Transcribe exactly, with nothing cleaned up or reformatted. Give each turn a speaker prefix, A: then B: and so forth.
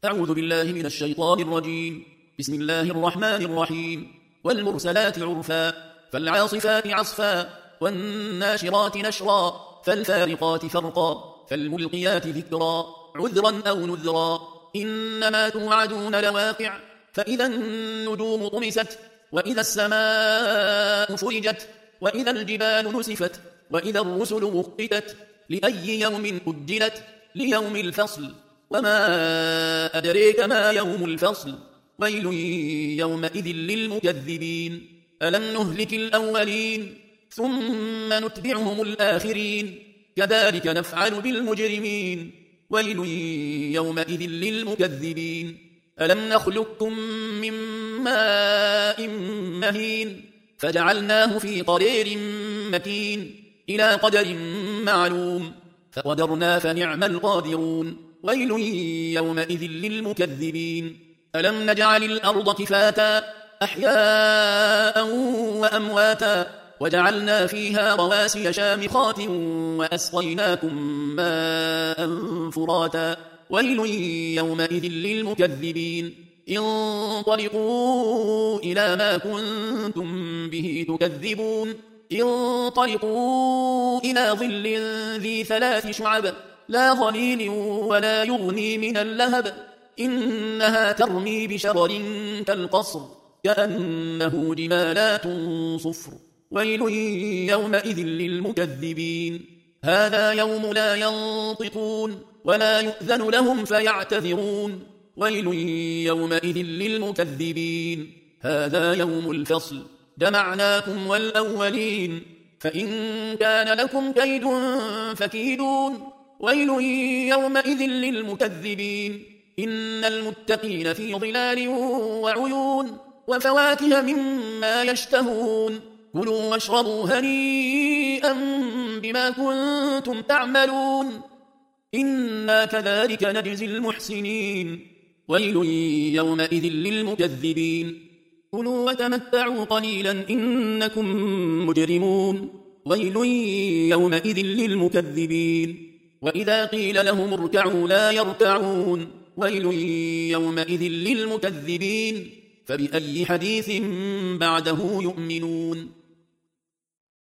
A: أعوذ بالله من الشيطان الرجيم. بسم الله الرحمن الرحيم. والمرسلات عرفا فالعاصفات عصفا والناشرات نشرا فالفارقات فرقا فالملقيات ذكرا عذرا أو نذرا إنما توعدون لواقع فإذا النجوم طمست وإذا السماء فرجت وإذا الجبال نسفت وإذا الرسل مقتت لأي يوم أجلت ليوم الفصل وما أدريك ما يوم الفصل ويل يومئذ للمكذبين ألم نهلك الأولين ثم نتبعهم الآخرين كذلك نفعل بالمجرمين ويل يومئذ للمكذبين ألم نخلقكم من ماء مهين فجعلناه في قرير مكين إلى قدر معلوم فقدرنا فنعم القادرون ويل يومئذ للمكذبين ألم نجعل الأرض كفاتا أحياء وأمواتا وجعلنا فيها رواسي شامخات وأسقيناكم ماء فراتا ويل يومئذ للمكذبين انطلقوا إلى ما كنتم به تكذبون انطلقوا إلى ظل ذي ثلاث شعب لا ظليل ولا يغني من اللهب إنها ترمي بشرر كالقصر كأنه جمالات صفر ويل يومئذ للمكذبين هذا يوم لا ينطقون ولا يؤذن لهم فيعتذرون ويل يومئذ للمكذبين هذا يوم الفصل جمعناكم والأولين فإن كان لكم كيد فكيدون ويل يومئذ للمكذبين إن المتقين في ظلال وعيون وفواكه مما يشتهون كلوا واشربوا هنيئا بما كنتم تعملون إنا كذلك نجزي المحسنين ويل يومئذ للمكذبين كلوا وتمتعوا قليلا إنكم مجرمون ويل يومئذ للمكذبين وإذا قيل لهم اركعوا لا يركعون ويل يومئذ للمكذبين فبأي حديث بعده يؤمنون